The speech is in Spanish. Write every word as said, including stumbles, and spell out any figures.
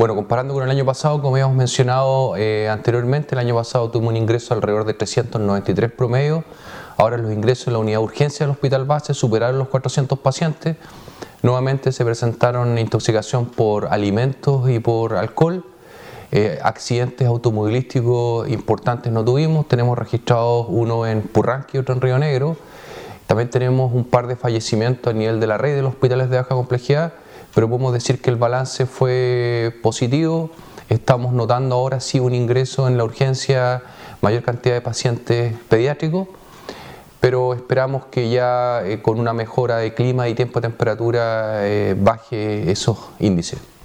Bueno, comparando con el año pasado, como habíamos mencionado eh, anteriormente, el año pasado tuvimos un ingreso alrededor de trescientos noventa y tres promedio. Ahora los ingresos en la unidad de urgencia del hospital base superaron los cuatrocientos pacientes. Nuevamente se presentaron intoxicación por alimentos y por alcohol. Eh, accidentes automovilísticos importantes no tuvimos. Tenemos registrados uno en Purranque y otro en Río Negro. También tenemos un par de fallecimientos a nivel de la red de los hospitales de baja complejidad, pero podemos decir que el balance fue positivo. Estamos notando ahora sí un ingreso en la urgencia, mayor cantidad de pacientes pediátricos, pero esperamos que ya eh, con una mejora de clima y tiempo de temperatura eh, baje esos índices.